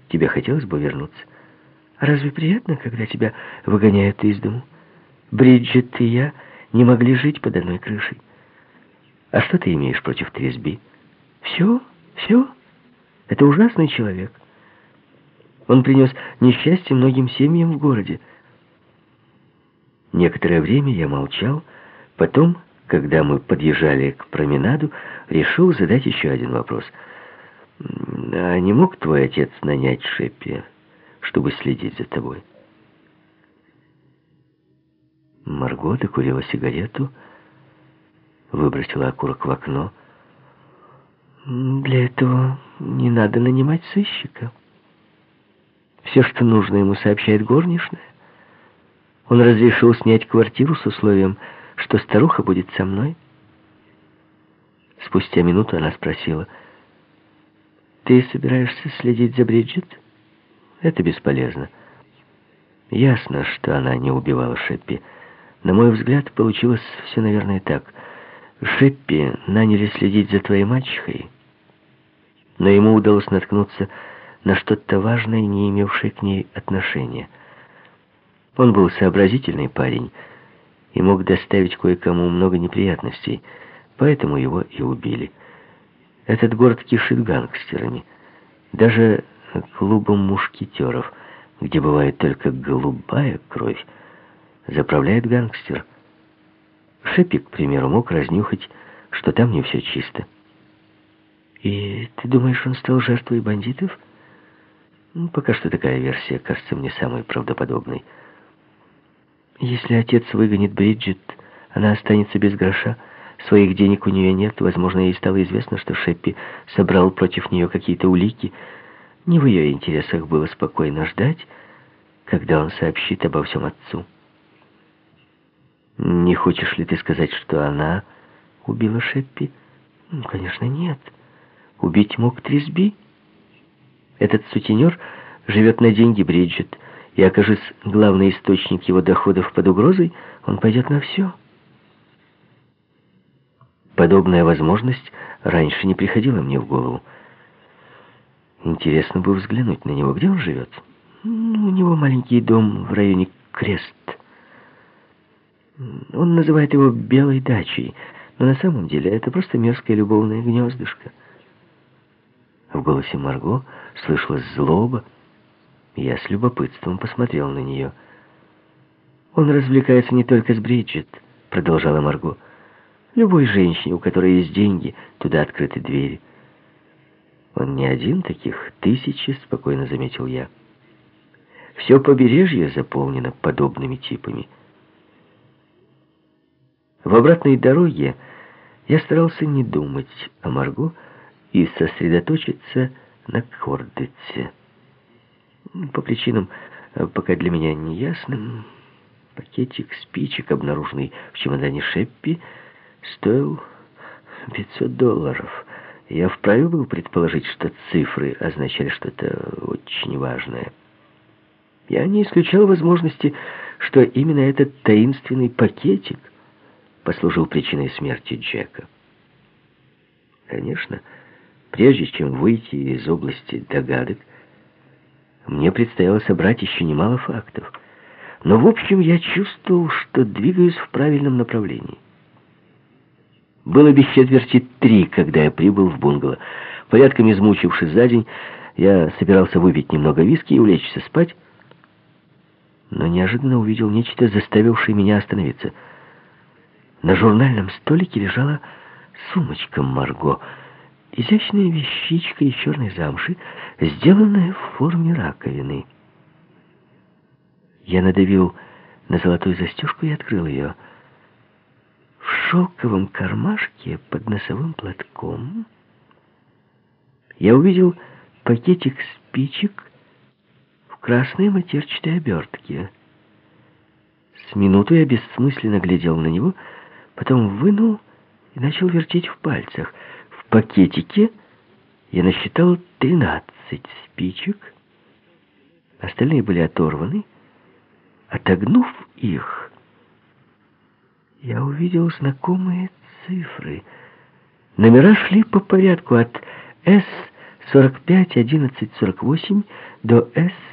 Тебе хотелось бы вернуться? Разве приятно, когда тебя выгоняют из дому? Бриджит и я не могли жить под одной крышей. А что ты имеешь против Трисби? Все, все. Это ужасный человек. Он принес несчастье многим семьям в городе. Некоторое время я молчал. Потом, когда мы подъезжали к променаду, решил задать еще один вопрос. А не мог твой отец нанять Шеппи, чтобы следить за тобой? Марго докурила сигарету, выбросила окурок в окно. Для этого не надо нанимать сыщика. Все, что нужно, ему сообщает горничная. Он разрешил снять квартиру с условием, что старуха будет со мной. Спустя минуту она спросила: «Ты собираешься следить за Бриджит?» «Это бесполезно. Ясно, что она не убивала Шеппи. На мой взгляд, получилось все, наверное, так. Шеппи наняли следить за твоей мачехой, но ему удалось наткнуться на что-то важное, не имевшее к ней отношения. Он был сообразительный парень и мог доставить кое-кому много неприятностей, поэтому его и убили. Этот город кишит гангстерами. Даже клубом мушкетеров, где бывает только голубая кровь, заправляет гангстер. Шеппи, к примеру, мог разнюхать, что там не все чисто. И ты думаешь, он стал жертвой бандитов? Пока что такая версия кажется мне самой правдоподобной. Если отец выгонит Бриджит, она останется без гроша. Своих денег у нее нет. Возможно, ей стало известно, что Шеппи собрал против нее какие-то улики. Не в ее интересах было спокойно ждать, когда он сообщит обо всем отцу. Не хочешь ли ты сказать, что она убила Шеппи? Конечно, нет. Убить мог Трисби. Этот сутенер живет на деньги Бриджит, и, окажись главный источник его доходов под угрозой, он пойдет на все. Подобная возможность раньше не приходила мне в голову. Интересно бы взглянуть на него. Где он живет? У него маленький дом в районе Крест. Он называет его «белой дачей», но на самом деле это просто мерзкое любовное гнездышко. В голосе Марго слышалась злоба. Я с любопытством посмотрел на нее. «Он развлекается не только с Бриджит», — продолжала Марго. «Любой женщине, у которой есть деньги, туда открыты двери». «Он не один, таких тысячи», — спокойно заметил я. «Все побережье заполнено подобными типами». В обратной дороге я старался не думать о Марго и сосредоточиться на Кордетсе. По причинам, пока для меня неясным, пакетик спичек, обнаруженный в чемодане Шеппи, стоил $500. Я вправе был предположить, что цифры означали что-то очень важное. Я не исключал возможности, что именно этот таинственный пакетик послужил причиной смерти Джека. Конечно, прежде чем выйти из области догадок, мне предстояло собрать еще немало фактов. Но, в общем, я чувствовал, что двигаюсь в правильном направлении. Было без четверти 3, когда я прибыл в бунгало. Порядком измучившись за день, я собирался выпить немного виски и улечься спать, но неожиданно увидел нечто, заставившее меня остановиться. На журнальном столике лежала сумочка Марго, изящная вещичка из черной замши, сделанная в форме раковины. Я надавил на золотую застежку и открыл ее. В шелковом кармашке под носовым платком я увидел пакетик спичек в красной матерчатой обертке. С минуту я бессмысленно глядел на него, потом вынул и начал вертеть в пальцах. В пакетике я насчитал 13 спичек. Остальные были оторваны. Отогнув их, я увидел знакомые цифры. Номера шли по порядку от 45 11 48 до С.